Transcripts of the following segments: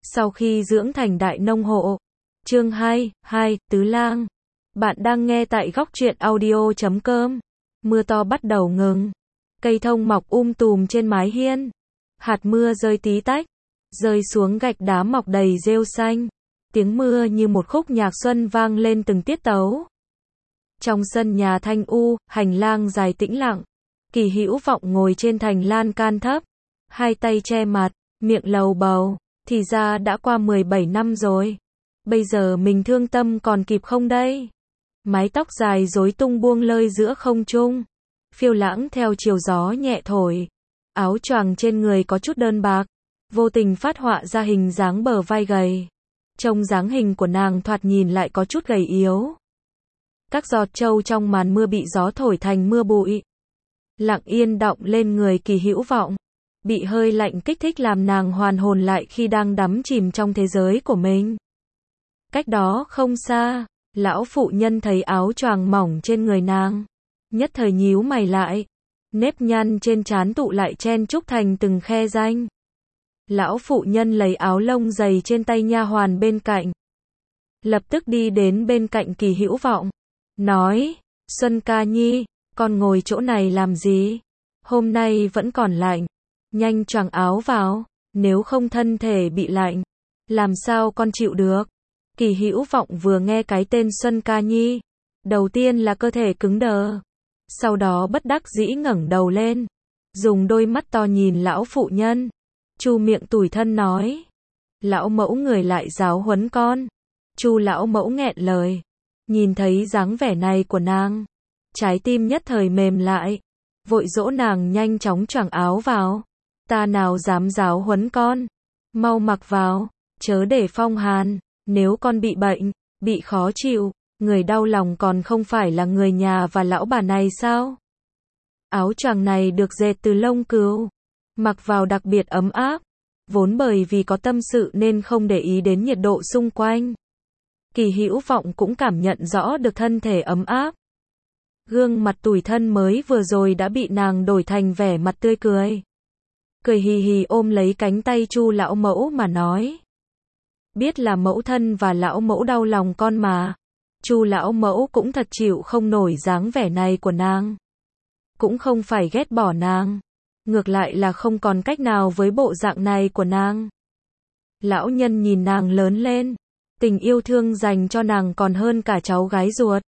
Sau khi dưỡng thành đại nông hộ. Chương 2, Tứ Lang. Bạn đang nghe tại góc truyện audio.com. Mưa to bắt đầu ngừng. Cây thông mọc tùm trên mái hiên. Hạt mưa rơi tí tách, rơi xuống gạch đá mọc đầy rêu xanh. Tiếng mưa như một khúc nhạc xuân vang lên từng tiết tấu. Trong sân nhà thanh hành lang dài tĩnh lặng. Kỳ Hữu Vọng ngồi trên thành lan can thấp, hai tay che mặt, miệng lầu bầu, thì ra đã qua 17 năm rồi. Bây giờ mình thương tâm còn kịp không đây? Mái tóc dài rối tung buông lơi giữa không trung, phiêu lãng theo chiều gió nhẹ thổi. Áo choàng trên người có chút đơn bạc, vô tình phát họa ra hình dáng bờ vai gầy. Trông dáng hình của nàng thoạt nhìn lại có chút gầy yếu. Các giọt trâu trong màn mưa bị gió thổi thành mưa bụi, lặng yên đọng lên người Kỳ Hữu Vọng. Bị hơi lạnh kích thích làm nàng hoàn hồn lại khi đang đắm chìm trong thế giới của mình. Cách đó không xa, lão phụ nhân thấy áo choàng mỏng trên người nàng, nhất thời nhíu mày lại, nếp nhăn trên trán tụ lại chen chúc thành từng khe rãnh. Lão phụ nhân lấy áo lông dày trên tay nha hoàn bên cạnh, lập tức đi đến bên cạnh Kỳ Hữu Vọng, nói: "Xuân ca nhi, con ngồi chỗ này làm gì? Hôm nay vẫn còn lạnh, nhanh choàng áo vào, nếu không thân thể bị lạnh, làm sao con chịu được?" Kỳ Hữu Vọng vừa nghe cái tên Xuân ca nhi, đầu tiên là cơ thể cứng đờ, sau đó bất đắc dĩ ngẩng đầu lên, dùng đôi mắt to nhìn lão phụ nhân, chu miệng tủi thân nói: "Lão mẫu người lại giáo huấn con." Chu lão mẫu nghẹn lời, nhìn thấy dáng vẻ này của nàng, trái tim nhất thời mềm lại, vội dỗ nàng nhanh chóng choàng áo vào. "Ta nào dám giáo huấn con, mau mặc vào, chớ để phong hàn, nếu con bị bệnh, bị khó chịu, người đau lòng còn không phải là người nhà và lão bà này sao? Áo choàng này được dệt từ lông cừu, mặc vào đặc biệt ấm áp." Vốn bởi vì có tâm sự nên không để ý đến nhiệt độ xung quanh, Kỳ Hữu Vọng cũng cảm nhận rõ được thân thể ấm áp. Gương mặt tủi thân mới vừa rồi đã bị nàng đổi thành vẻ mặt tươi cười. Cười hì hì ôm lấy cánh tay Chu lão mẫu mà nói: "Biết là mẫu thân và lão mẫu đau lòng con mà." Chu lão mẫu cũng thật chịu không nổi dáng vẻ này của nàng. Cũng không phải ghét bỏ nàng, ngược lại là không còn cách nào với bộ dạng này của nàng. Lão nhân nhìn nàng lớn lên, tình yêu thương dành cho nàng còn hơn cả cháu gái ruột.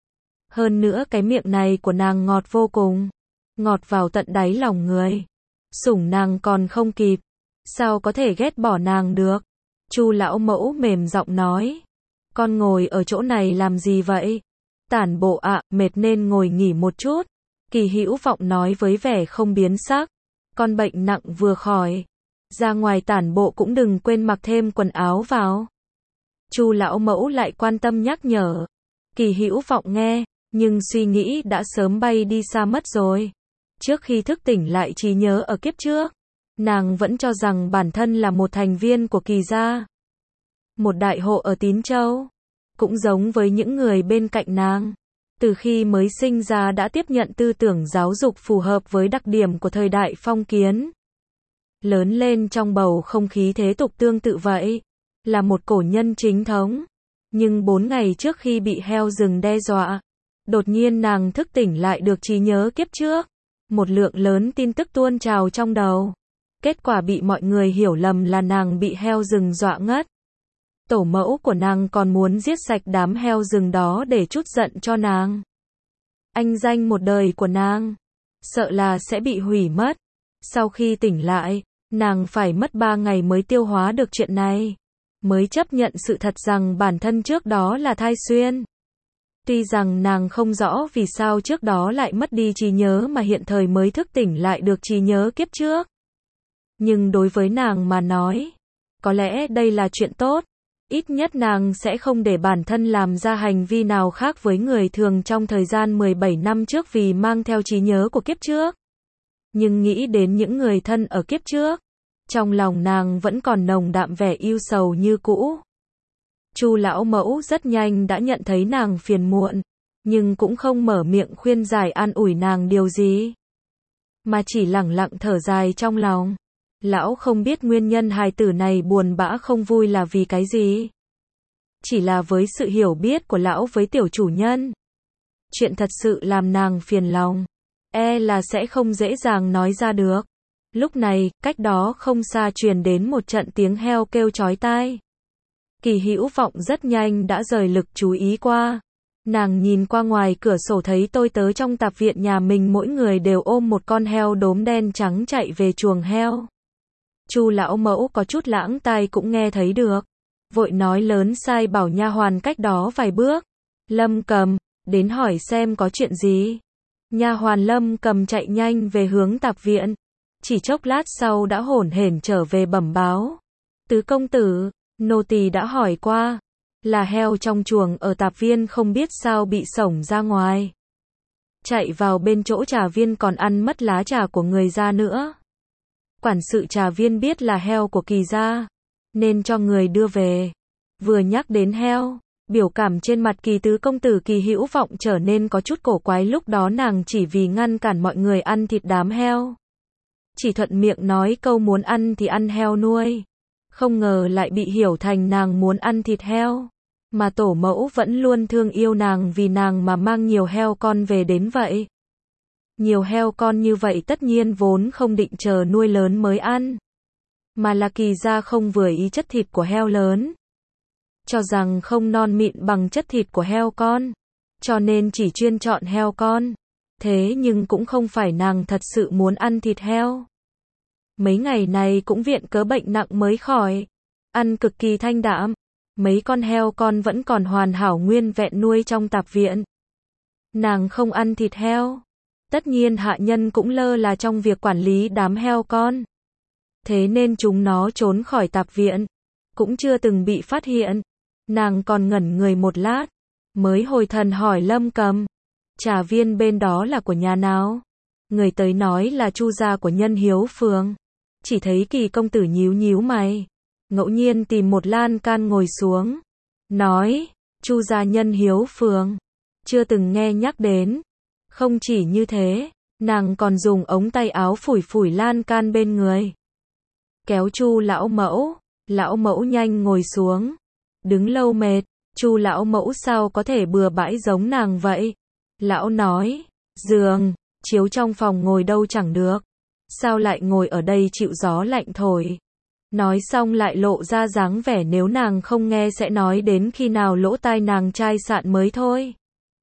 Hơn nữa cái miệng này của nàng ngọt vô cùng, ngọt vào tận đáy lòng người. Sủng nàng còn không kịp, sao có thể ghét bỏ nàng được? Chu lão mẫu mềm giọng nói: "Con ngồi ở chỗ này làm gì vậy? Tản bộ ạ, mệt nên ngồi nghỉ một chút." Kỳ Hữu Vọng nói với vẻ không biến sắc: "Con bệnh nặng vừa khỏi, ra ngoài tản bộ cũng đừng quên mặc thêm quần áo vào." Chu lão mẫu lại quan tâm nhắc nhở. Kỳ Hữu Vọng nghe, nhưng suy nghĩ đã sớm bay đi xa mất rồi. Trước khi thức tỉnh lại trí nhớ ở kiếp trước, nàng vẫn cho rằng bản thân là một thành viên của Kỳ gia, một đại hộ ở Tín Châu, cũng giống với những người bên cạnh nàng. Từ khi mới sinh ra đã tiếp nhận tư tưởng giáo dục phù hợp với đặc điểm của thời đại phong kiến. Lớn lên trong bầu không khí thế tục tương tự vậy, là một cổ nhân chính thống. Nhưng 4 ngày trước khi bị heo rừng đe dọa, đột nhiên nàng thức tỉnh lại được trí nhớ kiếp trước. Một lượng lớn tin tức tuôn trào trong đầu. Kết quả bị mọi người hiểu lầm là nàng bị heo rừng dọa ngất. Tổ mẫu của nàng còn muốn giết sạch đám heo rừng đó để trút giận cho nàng. Anh danh một đời của nàng, sợ là sẽ bị hủy mất. Sau khi tỉnh lại, nàng phải mất 3 ngày mới tiêu hóa được chuyện này, mới chấp nhận sự thật rằng bản thân trước đó là thai xuyên. Tuy rằng nàng không rõ vì sao trước đó lại mất đi trí nhớ mà hiện thời mới thức tỉnh lại được trí nhớ kiếp trước. Nhưng đối với nàng mà nói, có lẽ đây là chuyện tốt. Ít nhất nàng sẽ không để bản thân làm ra hành vi nào khác với người thường trong thời gian 17 năm trước vì mang theo trí nhớ của kiếp trước. Nhưng nghĩ đến những người thân ở kiếp trước, trong lòng nàng vẫn còn nồng đạm vẻ ưu sầu như cũ. Chu lão mẫu rất nhanh đã nhận thấy nàng phiền muộn, nhưng cũng không mở miệng khuyên giải an ủi nàng điều gì, mà chỉ lẳng lặng thở dài trong lòng. Lão không biết nguyên nhân hài tử này buồn bã không vui là vì cái gì. Chỉ là với sự hiểu biết của lão với tiểu chủ nhân. Chuyện thật sự làm nàng phiền lòng. Là sẽ không dễ dàng nói ra được. Lúc này, cách đó không xa truyền đến một trận tiếng heo kêu chói tai. Kỳ Hữu Vọng rất nhanh đã rời lực chú ý qua. Nàng nhìn qua ngoài cửa sổ thấy tôi tớ trong tạp viện nhà mình mỗi người đều ôm một con heo đốm đen trắng chạy về chuồng heo. Chu lão mẫu có chút lãng tai cũng nghe thấy được. Vội nói lớn sai bảo nha hoàn cách đó vài bước. Lâm Cầm, đến hỏi xem có chuyện gì. Nha hoàn Lâm Cầm chạy nhanh về hướng tạp viện. Chỉ chốc lát sau đã hổn hển trở về bẩm báo. Tứ công tử, nô tỳ đã hỏi qua. Là heo trong chuồng ở tạp viên không biết sao bị xổng ra ngoài. Chạy vào bên chỗ trà viên còn ăn mất lá trà của người ra nữa. Quản sự trà viên biết là heo của Kỳ gia, nên cho người đưa về. Vừa nhắc đến heo, biểu cảm trên mặt Kỳ tứ công tử Kỳ Hữu Vọng trở nên có chút cổ quái, lúc đó nàng chỉ vì ngăn cản mọi người ăn thịt đám heo. Chỉ thuận miệng nói câu muốn ăn thì ăn heo nuôi. Không ngờ lại bị hiểu thành nàng muốn ăn thịt heo. Mà tổ mẫu vẫn luôn thương yêu nàng vì nàng mà mang nhiều heo con về đến vậy. Nhiều heo con như vậy tất nhiên vốn không định chờ nuôi lớn mới ăn. Mà là Kỳ gia không vừa ý chất thịt của heo lớn. Cho rằng không non mịn bằng chất thịt của heo con. Cho nên chỉ chuyên chọn heo con. Thế nhưng cũng không phải nàng thật sự muốn ăn thịt heo. Mấy ngày này cũng viện cớ bệnh nặng mới khỏi. Ăn cực kỳ thanh đạm. Mấy con heo con vẫn còn hoàn hảo nguyên vẹn nuôi trong tạp viện. Nàng không ăn thịt heo. Tất nhiên hạ nhân cũng lơ là trong việc quản lý đám heo con. Thế nên chúng nó trốn khỏi tạp viện. Cũng chưa từng bị phát hiện. Nàng còn ngẩn người một lát. Mới hồi thần hỏi Lâm Cầm. Trà viên bên đó là của nhà nào? Người tới nói là Chu gia của Nhân Hiếu Phường. Chỉ thấy Kỳ công tử nhíu nhíu mày. Ngẫu nhiên tìm một lan can ngồi xuống. Nói, Chu gia Nhân Hiếu Phường. Chưa từng nghe nhắc đến. Không chỉ như thế, nàng còn dùng ống tay áo phủi phủi lan can bên người. Kéo Chu lão mẫu nhanh ngồi xuống. Đứng lâu mệt, Chu lão mẫu sao có thể bừa bãi giống nàng vậy? Lão nói, giường, chiếu trong phòng ngồi đâu chẳng được. Sao lại ngồi ở đây chịu gió lạnh thổi? Nói xong lại lộ ra dáng vẻ nếu nàng không nghe sẽ nói đến khi nào lỗ tai nàng chai sạn mới thôi.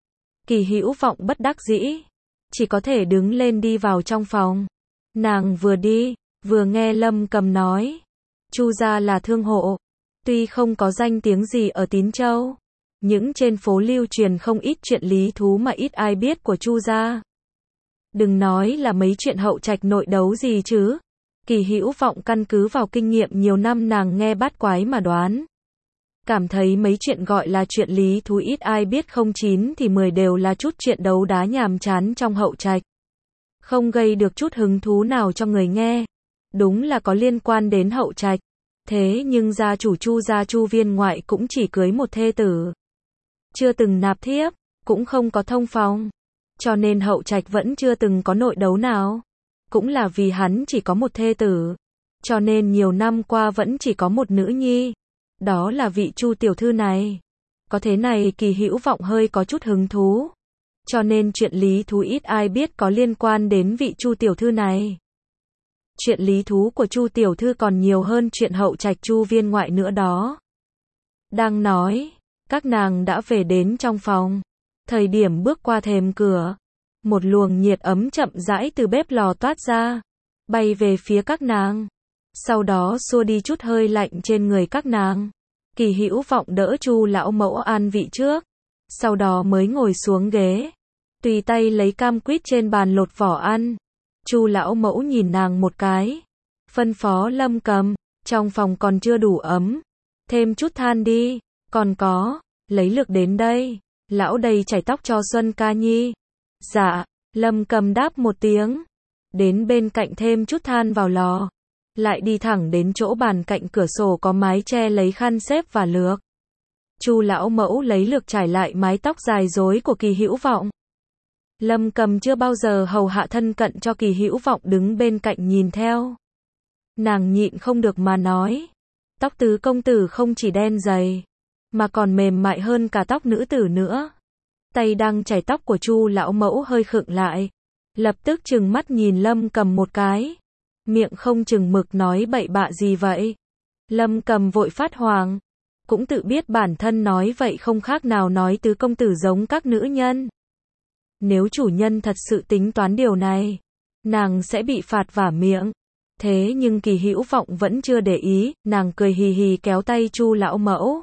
Kỳ Hữu Vọng bất đắc dĩ, chỉ có thể đứng lên đi vào trong phòng. Nàng vừa đi, vừa nghe Lâm Cầm nói, Chu gia là thương hộ, tuy không có danh tiếng gì ở Tín Châu, nhưng trên phố lưu truyền không ít chuyện lý thú mà ít ai biết của Chu gia. Đừng nói là mấy chuyện hậu trạch nội đấu gì chứ. Kỳ Hữu Vọng căn cứ vào kinh nghiệm nhiều năm nàng nghe bát quái mà đoán. Cảm thấy mấy chuyện gọi là chuyện lý thú ít ai biết không 9 thì 10 đều là chút chuyện đấu đá nhàm chán trong hậu trạch. Không gây được chút hứng thú nào cho người nghe. Đúng là có liên quan đến hậu trạch. Thế nhưng gia chủ Chu gia Chu viên ngoại cũng chỉ cưới một thê tử. Chưa từng nạp thiếp, cũng không có thông phòng. Cho nên hậu trạch vẫn chưa từng có nội đấu nào. Cũng là vì hắn chỉ có một thê tử. Cho nên nhiều năm qua vẫn chỉ có một nữ nhi. Đó là vị Chu tiểu thư này. Có thế này Kỳ Hữu Vọng hơi có chút hứng thú. Cho nên chuyện lý thú ít ai biết có liên quan đến vị Chu tiểu thư này. Chuyện lý thú của Chu tiểu thư còn nhiều hơn chuyện hậu trạch Chu viên ngoại nữa đó. Đang nói, các nàng đã về đến trong phòng. Thời điểm bước qua thềm cửa, một luồng nhiệt ấm chậm rãi từ bếp lò toát ra, bay về phía các nàng. Sau đó xua đi chút hơi lạnh trên người các nàng. Kỳ Hữu Vọng đỡ Chu lão mẫu an vị trước, sau đó mới ngồi xuống ghế, tùy tay lấy cam quýt trên bàn lột vỏ ăn. Chu lão mẫu nhìn nàng một cái, phân phó Lâm Cầm, trong phòng còn chưa đủ ấm, thêm chút than đi, còn có, lấy lược đến đây, lão đây chải tóc cho Xuân ca nhi. Dạ, Lâm Cầm đáp một tiếng, đến bên cạnh thêm chút than vào lò, lại đi thẳng đến chỗ bàn cạnh cửa sổ có mái che lấy khăn xếp và lược. Chu lão mẫu lấy lược trải lại mái tóc dài rối của Kỳ Hữu Vọng. Lâm Cầm chưa bao giờ hầu hạ thân cận cho Kỳ Hữu Vọng đứng bên cạnh nhìn theo. Nàng nhịn không được mà nói. Tóc tứ công tử không chỉ đen dày, mà còn mềm mại hơn cả tóc nữ tử nữa. Tay đang chải tóc của Chu lão mẫu hơi khựng lại, lập tức trừng mắt nhìn Lâm Cầm một cái, miệng không chừng mực nói bậy bạ gì vậy. Lâm Cầm vội phát hoảng, cũng tự biết bản thân nói vậy không khác nào nói tứ công tử giống các nữ nhân. Nếu chủ nhân thật sự tính toán điều này, nàng sẽ bị phạt vả miệng. Thế nhưng Kỳ Hữu Vọng vẫn chưa để ý, nàng cười hì hì kéo tay Chu lão mẫu.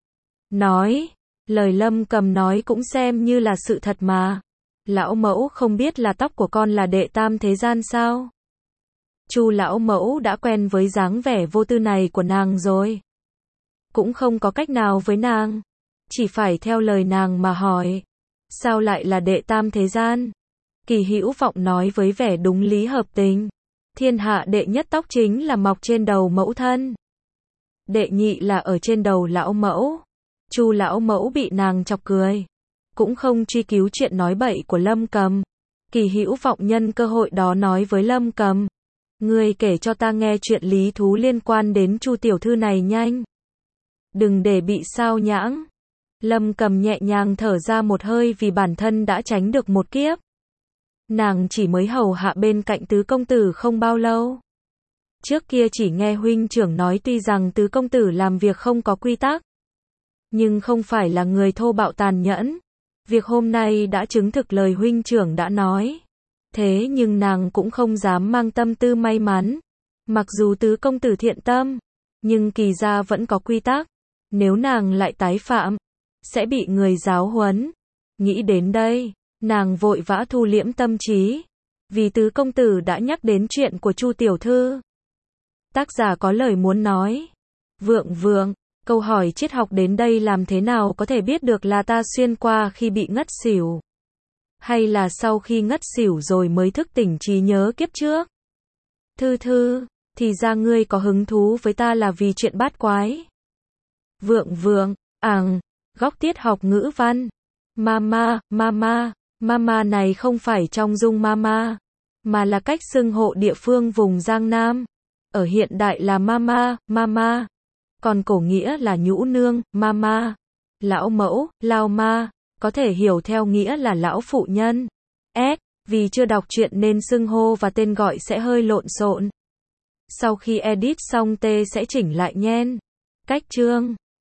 Nói, lời Lâm Cầm nói cũng xem như là sự thật mà. Lão mẫu không biết là tóc của con là đệ tam thế gian sao? Chu lão mẫu đã quen với dáng vẻ vô tư này của nàng rồi. Cũng không có cách nào với nàng, chỉ phải theo lời nàng mà hỏi. Sao lại là đệ tam thế gian? Kỳ Hữu Vọng nói với vẻ đúng lý hợp tình. Thiên hạ đệ nhất tóc chính là mọc trên đầu mẫu thân. Đệ nhị là ở trên đầu lão mẫu. Chu lão mẫu bị nàng chọc cười, cũng không truy cứu chuyện nói bậy của Lâm Cầm. Kỳ Hữu Vọng nhân cơ hội đó nói với Lâm Cầm, ngươi kể cho ta nghe chuyện lý thú liên quan đến Chu tiểu thư này nhanh, đừng để bị sao nhãng. Lâm Cầm nhẹ nhàng thở ra một hơi vì bản thân đã tránh được một kiếp. Nàng chỉ mới hầu hạ bên cạnh tứ công tử không bao lâu. Trước kia chỉ nghe huynh trưởng nói tuy rằng tứ công tử làm việc không có quy tắc, nhưng không phải là người thô bạo tàn nhẫn. Việc hôm nay đã chứng thực lời huynh trưởng đã nói. Thế nhưng nàng cũng không dám mang tâm tư may mắn. Mặc dù tứ công tử thiện tâm, nhưng Kỳ gia vẫn có quy tắc. Nếu nàng lại tái phạm, sẽ bị người giáo huấn. Nghĩ đến đây, nàng vội vã thu liễm tâm trí. Vì tứ công tử đã nhắc đến chuyện của Chu tiểu thư. Tác giả có lời muốn nói. Vượng vượng, câu hỏi triết học đến đây làm thế nào có thể biết được là ta xuyên qua khi bị ngất xỉu? Hay là sau khi ngất xỉu rồi mới thức tỉnh trí nhớ kiếp trước? Thư thư, thì ra ngươi có hứng thú với ta là vì chuyện bát quái. Vượng vượng, góc tiết học ngữ văn. Mama này không phải trong dung mama, mà là cách xưng hộ địa phương vùng Giang Nam. Ở hiện đại là mama. Còn cổ nghĩa là nhũ nương, mama. Lão mẫu, lao ma, có thể hiểu theo nghĩa là lão phụ nhân. Vì chưa đọc truyện nên xưng hô và tên gọi sẽ hơi lộn xộn. Sau khi edit xong T sẽ chỉnh lại nhen. Cách chương